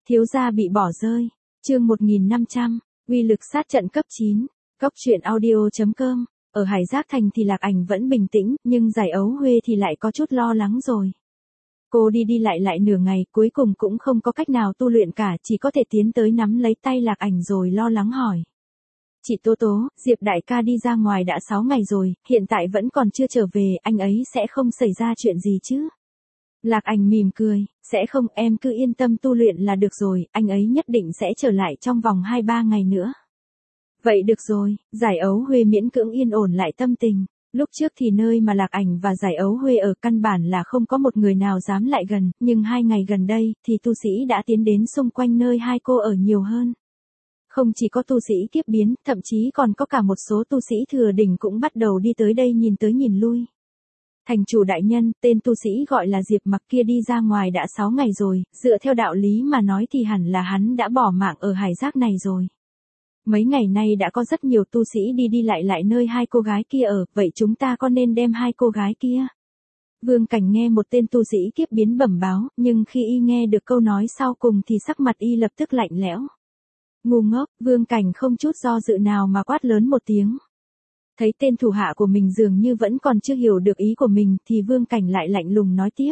Thiếu gia bị bỏ rơi. Chương 1500, uy lực sát trận cấp 9. Cốc truyện audio.com. Ở Hải Giác Thành thì Lạc Ảnh vẫn bình tĩnh, nhưng Giải Ấu Huê thì lại có chút lo lắng rồi. Cô đi lại nửa ngày, cuối cùng cũng không có cách nào tu luyện cả, chỉ có thể tiến tới nắm lấy tay Lạc Ảnh rồi lo lắng hỏi. Chị Tố Tố, Diệp đại ca đi ra ngoài đã 6 ngày rồi, hiện tại vẫn còn chưa trở về, anh ấy sẽ không xảy ra chuyện gì chứ? Lạc Ảnh mỉm cười, sẽ không, em cứ yên tâm tu luyện là được rồi, anh ấy nhất định sẽ trở lại trong vòng 2-3 ngày nữa. Vậy được rồi, Giải Ấu Huê miễn cưỡng yên ổn lại tâm tình. Lúc trước thì nơi mà Lạc Ảnh và Giải Ấu Huê ở căn bản là không có một người nào dám lại gần, nhưng 2 ngày gần đây thì tu sĩ đã tiến đến xung quanh nơi hai cô ở nhiều hơn. Không chỉ có tu sĩ kiếp biến, thậm chí còn có cả một số tu sĩ thừa đỉnh cũng bắt đầu đi tới đây nhìn tới nhìn lui. Thành chủ đại nhân, tên tu sĩ gọi là Diệp Mặc kia đi ra ngoài đã 6 ngày rồi, dựa theo đạo lý mà nói thì hẳn là hắn đã bỏ mạng ở Hải Giác này rồi. Mấy ngày nay đã có rất nhiều tu sĩ đi lại nơi hai cô gái kia ở, vậy chúng ta có nên đem hai cô gái kia? Vương Cảnh nghe một tên tu sĩ kiếp biến bẩm báo, nhưng khi y nghe được câu nói sau cùng thì sắc mặt y lập tức lạnh lẽo. Ngu ngốc, Vương Cảnh không chút do dự nào mà quát lớn một tiếng. Thấy tên thủ hạ của mình dường như vẫn còn chưa hiểu được ý của mình thì Vương Cảnh lại lạnh lùng nói tiếp.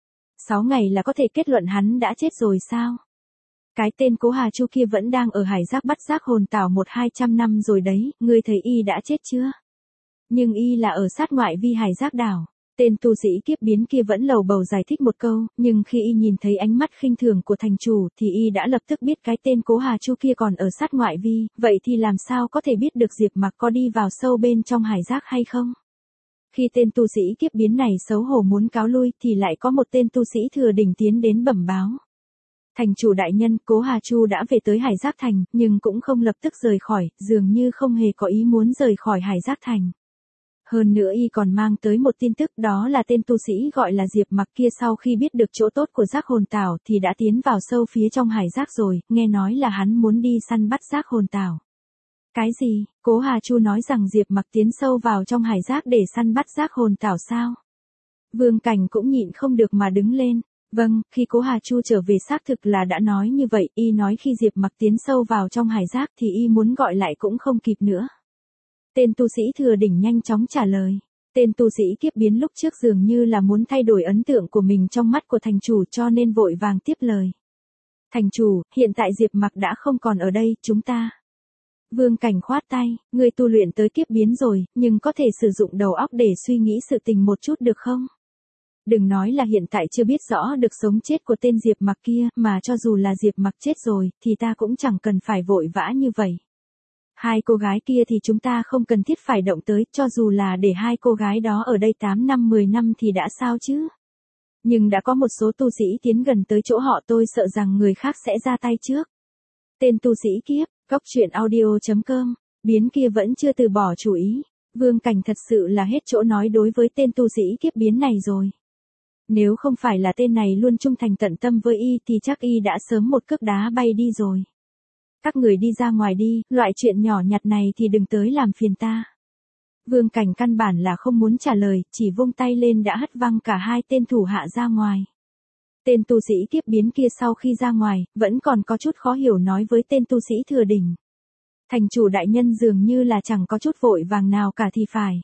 6 ngày là có thể kết luận hắn đã chết rồi sao? Cái tên Cố Hà Chu kia vẫn đang ở Hải Giác bắt giác hồn tảo 100-200 năm rồi đấy, ngươi thấy y đã chết chưa? Nhưng y là ở sát ngoại vi Hải Giác đảo. Tên tu sĩ kiếp biến kia vẫn lầu bầu giải thích một câu, nhưng khi y nhìn thấy ánh mắt khinh thường của thành chủ thì y đã lập tức biết cái tên Cố Hà Chu kia còn ở sát ngoại vi, vậy thì làm sao có thể biết được Diệp Mặc có đi vào sâu bên trong Hải Giác hay không? Khi tên tu sĩ kiếp biến này xấu hổ muốn cáo lui thì lại có một tên tu sĩ thừa đỉnh tiến đến bẩm báo. Thành chủ đại nhân, Cố Hà Chu đã về tới Hải Giác Thành, nhưng cũng không lập tức rời khỏi, dường như không hề có ý muốn rời khỏi Hải Giác Thành. Hơn nữa y còn mang tới một tin tức, đó là tên tu sĩ gọi là Diệp Mặc kia sau khi biết được chỗ tốt của giác hồn tảo thì đã tiến vào sâu phía trong Hải Giác rồi, nghe nói là hắn muốn đi săn bắt giác hồn tảo. Cái gì? Cố Hà Chu nói rằng Diệp Mặc tiến sâu vào trong Hải Giác để săn bắt giác hồn tảo sao? Vương Cảnh cũng nhịn không được mà đứng lên. Vâng, khi Cố Hà Chu trở về xác thực là đã nói như vậy, y nói khi Diệp Mặc tiến sâu vào trong Hải Giác thì y muốn gọi lại cũng không kịp nữa. Tên tu sĩ thừa đỉnh nhanh chóng trả lời. Tên tu sĩ kiếp biến lúc trước dường như là muốn thay đổi ấn tượng của mình trong mắt của thành chủ cho nên vội vàng tiếp lời. Thành chủ, hiện tại Diệp Mặc đã không còn ở đây, chúng ta. Vương Cảnh khoát tay, ngươi tu luyện tới kiếp biến rồi, nhưng có thể sử dụng đầu óc để suy nghĩ sự tình một chút được không? Đừng nói là hiện tại chưa biết rõ được sống chết của tên Diệp Mặc kia, mà cho dù là Diệp Mặc chết rồi, thì ta cũng chẳng cần phải vội vã như vậy. Hai cô gái kia thì chúng ta không cần thiết phải động tới, cho dù là để hai cô gái đó ở đây 8 năm 10 năm thì đã sao chứ. Nhưng đã có một số tu sĩ tiến gần tới chỗ họ, tôi sợ rằng người khác sẽ ra tay trước. Tên tu sĩ kiếp, Cốc truyện audio.com, biến kia vẫn chưa từ bỏ chủ ý. Vương Cảnh thật sự là hết chỗ nói đối với tên tu sĩ kiếp biến này rồi. Nếu không phải là tên này luôn trung thành tận tâm với y thì chắc y đã sớm một cước đá bay đi rồi. Các người đi ra ngoài đi, loại chuyện nhỏ nhặt này thì đừng tới làm phiền ta. Vương Cảnh căn bản là không muốn trả lời, chỉ vung tay lên đã hất văng cả hai tên thủ hạ ra ngoài. Tên tu sĩ kiếp biến kia sau khi ra ngoài, vẫn còn có chút khó hiểu nói với tên tu sĩ thừa đỉnh. Thành chủ đại nhân dường như là chẳng có chút vội vàng nào cả thì phải.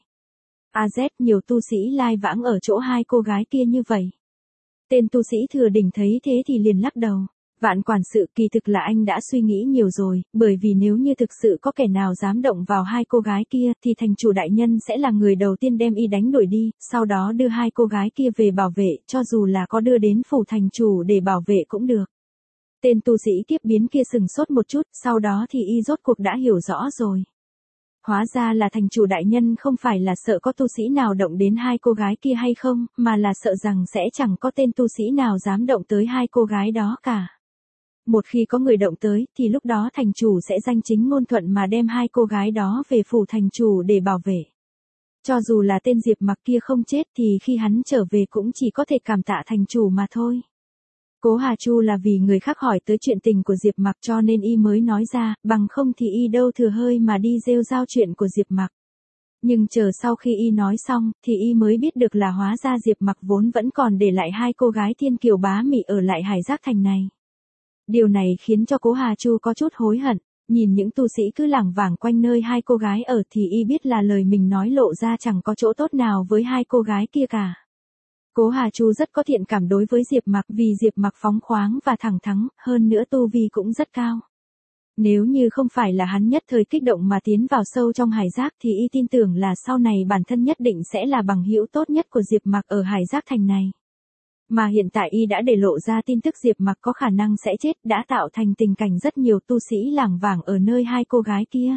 AZ, nhiều tu sĩ lai vãng ở chỗ hai cô gái kia như vậy. Tên tu sĩ thừa đỉnh thấy thế thì liền lắc đầu. Vạn quản sự, kỳ thực là anh đã suy nghĩ nhiều rồi, bởi vì nếu như thực sự có kẻ nào dám động vào hai cô gái kia thì thành chủ đại nhân sẽ là người đầu tiên đem y đánh đuổi đi, sau đó đưa hai cô gái kia về bảo vệ, cho dù là có đưa đến phủ thành chủ để bảo vệ cũng được. Tên tu sĩ kiếp biến kia sừng sốt một chút, sau đó thì y rốt cuộc đã hiểu rõ rồi. Hóa ra là thành chủ đại nhân không phải là sợ có tu sĩ nào động đến hai cô gái kia hay không, mà là sợ rằng sẽ chẳng có tên tu sĩ nào dám động tới hai cô gái đó cả. Một khi có người động tới, thì lúc đó thành chủ sẽ danh chính ngôn thuận mà đem hai cô gái đó về phủ thành chủ để bảo vệ. Cho dù là tên Diệp Mặc kia không chết thì khi hắn trở về cũng chỉ có thể cảm tạ thành chủ mà thôi. Cố Hà Chu là vì người khác hỏi tới chuyện tình của Diệp Mặc cho nên y mới nói ra, bằng không thì y đâu thừa hơi mà đi rêu rao chuyện của Diệp Mặc. Nhưng chờ sau khi y nói xong, thì y mới biết được là hóa ra Diệp Mặc vốn vẫn còn để lại hai cô gái thiên kiều bá mị ở lại Hải Giác Thành này. Điều này khiến cho Cố Hà Chu có chút hối hận, nhìn những tu sĩ cứ lảng vảng quanh nơi hai cô gái ở thì y biết là lời mình nói lộ ra chẳng có chỗ tốt nào với hai cô gái kia cả. Cố Hà Chu rất có thiện cảm đối với Diệp Mặc vì Diệp Mặc phóng khoáng và thẳng thắn, hơn nữa tu vi cũng rất cao. Nếu như không phải là hắn nhất thời kích động mà tiến vào sâu trong hải giác thì y tin tưởng là sau này bản thân nhất định sẽ là bằng hữu tốt nhất của Diệp Mặc ở hải giác thành này. Mà hiện tại y đã để lộ ra tin tức Diệp Mặc có khả năng sẽ chết đã tạo thành tình cảnh rất nhiều tu sĩ lảng vảng ở nơi hai cô gái kia.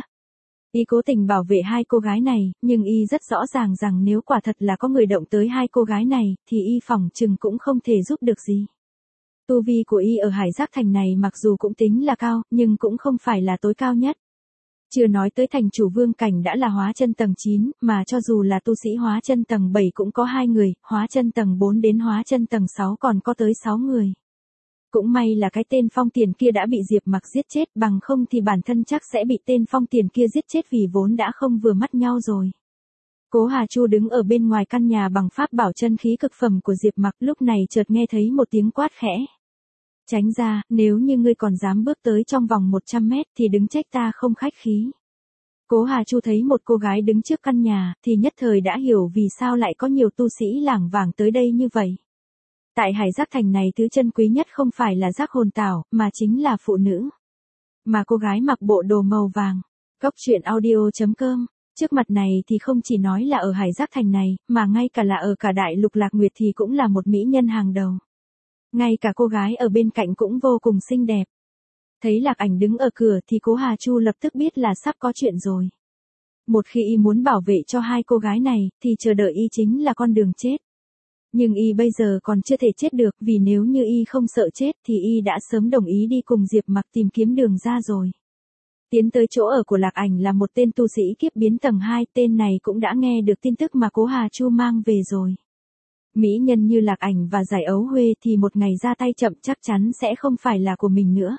Y cố tình bảo vệ hai cô gái này, nhưng y rất rõ ràng rằng nếu quả thật là có người động tới hai cô gái này, thì y phỏng chừng cũng không thể giúp được gì. Tu vi của y ở hải giác thành này mặc dù cũng tính là cao, nhưng cũng không phải là tối cao nhất. Chưa nói tới thành chủ vương cảnh đã là hóa chân tầng 9, mà cho dù là tu sĩ hóa chân tầng 7 cũng có 2 người, hóa chân tầng 4 đến hóa chân tầng 6 còn có tới 6 người. Cũng may là cái tên Phong Tiền kia đã bị Diệp Mặc giết chết, bằng không thì bản thân chắc sẽ bị tên Phong Tiền kia giết chết vì vốn đã không vừa mắt nhau rồi. Cố Hà Chu đứng ở bên ngoài căn nhà bằng pháp bảo chân khí cực phẩm của Diệp Mặc, lúc này chợt nghe thấy một tiếng quát khẽ. Tránh ra, nếu như ngươi còn dám bước tới trong vòng 100 mét thì đừng trách ta không khách khí. Cố Hà Chu thấy một cô gái đứng trước căn nhà, thì nhất thời đã hiểu vì sao lại có nhiều tu sĩ lảng vảng tới đây như vậy. Tại hải giác thành này thứ chân quý nhất không phải là giác hồn tảo, mà chính là phụ nữ. Mà cô gái mặc bộ đồ màu vàng. Góc truyện audio.com. Trước mặt này thì không chỉ nói là ở hải giác thành này, mà ngay cả là ở cả đại lục Lạc Nguyệt thì cũng là một mỹ nhân hàng đầu. Ngay cả cô gái ở bên cạnh cũng vô cùng xinh đẹp. Thấy Lạc Ảnh đứng ở cửa thì Cố Hà Chu lập tức biết là sắp có chuyện rồi. Một khi y muốn bảo vệ cho hai cô gái này, thì chờ đợi y chính là con đường chết. Nhưng y bây giờ còn chưa thể chết được, vì nếu như y không sợ chết thì y đã sớm đồng ý đi cùng Diệp Mặc tìm kiếm đường ra rồi. Tiến tới chỗ ở của Lạc Ảnh là một tên tu sĩ kiếp biến tầng 2, tên này cũng đã nghe được tin tức mà Cố Hà Chu mang về rồi. Mỹ nhân như Lạc Ảnh và Giải Ấu Huê thì một ngày ra tay chậm chắc chắn sẽ không phải là của mình nữa.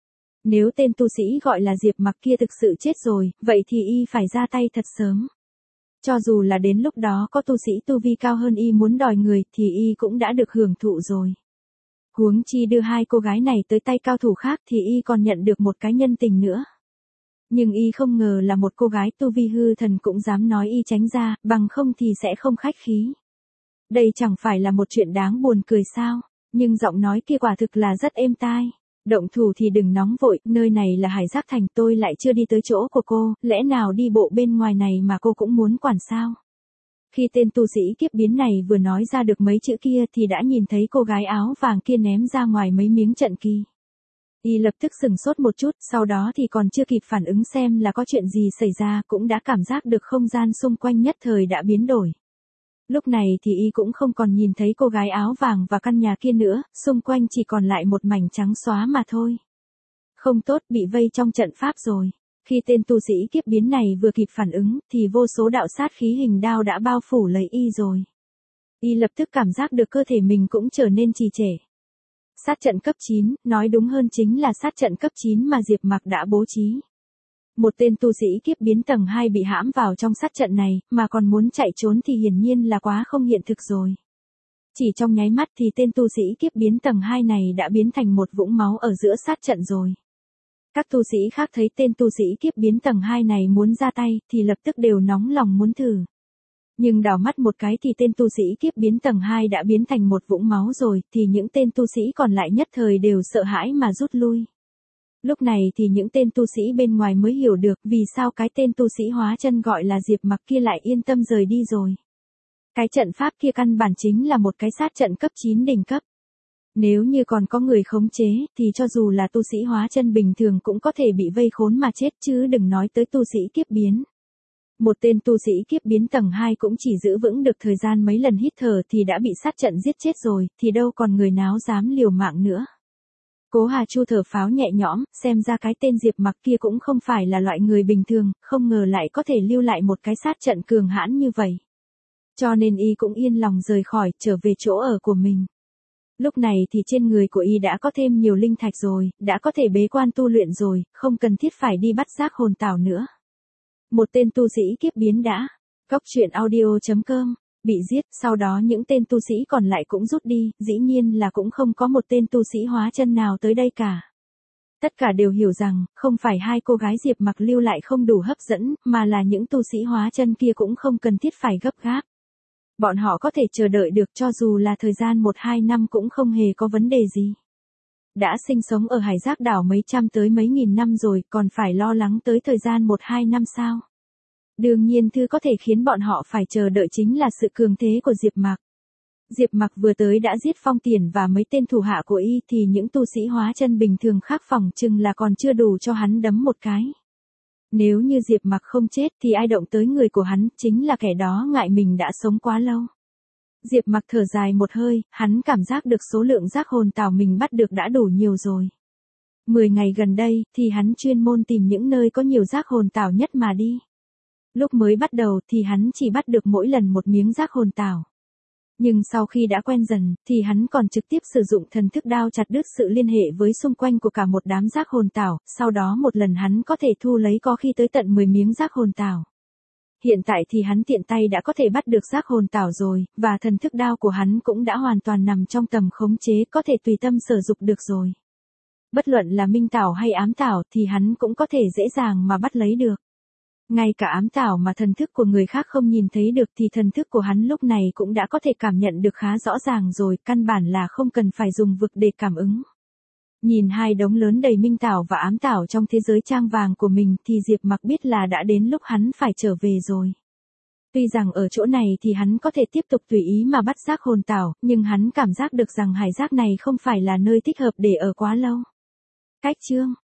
Nếu tên tu sĩ gọi là Diệp Mặc kia thực sự chết rồi, vậy thì y phải ra tay thật sớm. Cho dù là đến lúc đó có tu sĩ tu vi cao hơn y muốn đòi người thì y cũng đã được hưởng thụ rồi. Huống chi đưa hai cô gái này tới tay cao thủ khác thì y còn nhận được một cái nhân tình nữa. Nhưng y không ngờ là một cô gái tu vi hư thần cũng dám nói y tránh ra, bằng không thì sẽ không khách khí. Đây chẳng phải là một chuyện đáng buồn cười sao, nhưng giọng nói kia quả thực là rất êm tai. Động thủ thì đừng nóng vội, nơi này là hải giác thành, tôi lại chưa đi tới chỗ của cô, lẽ nào đi bộ bên ngoài này mà cô cũng muốn quản sao? Khi tên tu sĩ kiếp biến này vừa nói ra được mấy chữ kia thì đã nhìn thấy cô gái áo vàng kia ném ra ngoài mấy miếng trận kỳ. Y lập tức sừng sốt một chút, sau đó thì còn chưa kịp phản ứng xem là có chuyện gì xảy ra cũng đã cảm giác được không gian xung quanh nhất thời đã biến đổi. Lúc này thì y cũng không còn nhìn thấy cô gái áo vàng và căn nhà kia nữa, xung quanh chỉ còn lại một mảnh trắng xóa mà thôi. Không tốt, bị vây trong trận pháp rồi. Khi tên tu sĩ kiếp biến này vừa kịp phản ứng, thì vô số đạo sát khí hình đao đã bao phủ lấy y rồi. Y lập tức cảm giác được cơ thể mình cũng trở nên trì trệ. Sát trận cấp 9, nói đúng hơn chính là sát trận cấp 9 mà Diệp Mặc đã bố trí. Một tên tu sĩ kiếp biến tầng 2 bị hãm vào trong sát trận này, mà còn muốn chạy trốn thì hiển nhiên là quá không hiện thực rồi. Chỉ trong nháy mắt thì tên tu sĩ kiếp biến tầng 2 này đã biến thành một vũng máu ở giữa sát trận rồi. Các tu sĩ khác thấy tên tu sĩ kiếp biến tầng 2 này muốn ra tay thì lập tức đều nóng lòng muốn thử. Nhưng đảo mắt một cái thì tên tu sĩ kiếp biến tầng 2 đã biến thành một vũng máu rồi, thì những tên tu sĩ còn lại nhất thời đều sợ hãi mà rút lui. Lúc này thì những tên tu sĩ bên ngoài mới hiểu được vì sao cái tên tu sĩ hóa chân gọi là Diệp Mặc kia lại yên tâm rời đi rồi. Cái trận pháp kia căn bản chính là một cái sát trận cấp 9 đỉnh cấp. Nếu như còn có người khống chế thì cho dù là tu sĩ hóa chân bình thường cũng có thể bị vây khốn mà chết chứ đừng nói tới tu sĩ kiếp biến. Một tên tu sĩ kiếp biến tầng 2 cũng chỉ giữ vững được thời gian mấy lần hít thở thì đã bị sát trận giết chết rồi, thì đâu còn người nào dám liều mạng nữa. Cố Hà Chu thở pháo nhẹ nhõm, xem ra cái tên Diệp Mặc kia cũng không phải là loại người bình thường, không ngờ lại có thể lưu lại một cái sát trận cường hãn như vậy. Cho nên y cũng yên lòng rời khỏi, trở về chỗ ở của mình. Lúc này thì trên người của y đã có thêm nhiều linh thạch rồi, đã có thể bế quan tu luyện rồi, không cần thiết phải đi bắt giác hồn tảo nữa. Một tên tu sĩ kiếp biến đã. Góc truyện audio.com. Bị giết, sau đó những tên tu sĩ còn lại cũng rút đi, dĩ nhiên là cũng không có một tên tu sĩ hóa chân nào tới đây cả. Tất cả đều hiểu rằng, không phải hai cô gái Diệp Mặc lưu lại không đủ hấp dẫn, mà là những tu sĩ hóa chân kia cũng không cần thiết phải gấp gáp. Bọn họ có thể chờ đợi được cho dù là thời gian 1-2 năm cũng không hề có vấn đề gì. Đã sinh sống ở hải giác đảo mấy trăm tới mấy nghìn năm rồi, còn phải lo lắng tới thời gian 1-2 năm sao? Đương nhiên thứ có thể khiến bọn họ phải chờ đợi chính là sự cường thế của Diệp Mặc. Diệp Mặc vừa tới đã giết Phong Tiền và mấy tên thủ hạ của y thì những tu sĩ hóa chân bình thường khác phỏng chừng là còn chưa đủ cho hắn đấm một cái. Nếu như Diệp Mặc không chết thì ai động tới người của hắn chính là kẻ đó ngại mình đã sống quá lâu. Diệp Mặc thở dài một hơi, hắn cảm giác được số lượng giác hồn tảo mình bắt được đã đủ nhiều rồi. 10 ngày gần đây thì hắn chuyên môn tìm những nơi có nhiều giác hồn tảo nhất mà đi. Lúc mới bắt đầu thì hắn chỉ bắt được mỗi lần một miếng giác hồn tảo. Nhưng sau khi đã quen dần, thì hắn còn trực tiếp sử dụng thần thức đao chặt đứt sự liên hệ với xung quanh của cả một đám giác hồn tảo, sau đó một lần hắn có thể thu lấy có khi tới tận 10 miếng giác hồn tảo. Hiện tại thì hắn tiện tay đã có thể bắt được giác hồn tảo rồi, và thần thức đao của hắn cũng đã hoàn toàn nằm trong tầm khống chế có thể tùy tâm sử dụng được rồi. Bất luận là minh tảo hay ám tảo thì hắn cũng có thể dễ dàng mà bắt lấy được. Ngay cả ám tảo mà thần thức của người khác không nhìn thấy được thì thần thức của hắn lúc này cũng đã có thể cảm nhận được khá rõ ràng rồi, căn bản là không cần phải dùng vực để cảm ứng. Nhìn hai đống lớn đầy minh tảo và ám tảo trong thế giới trang vàng của mình thì Diệp Mặc biết là đã đến lúc hắn phải trở về rồi. Tuy rằng ở chỗ này thì hắn có thể tiếp tục tùy ý mà bắt giác hồn tảo, nhưng hắn cảm giác được rằng hải giác này không phải là nơi thích hợp để ở quá lâu. Cách chương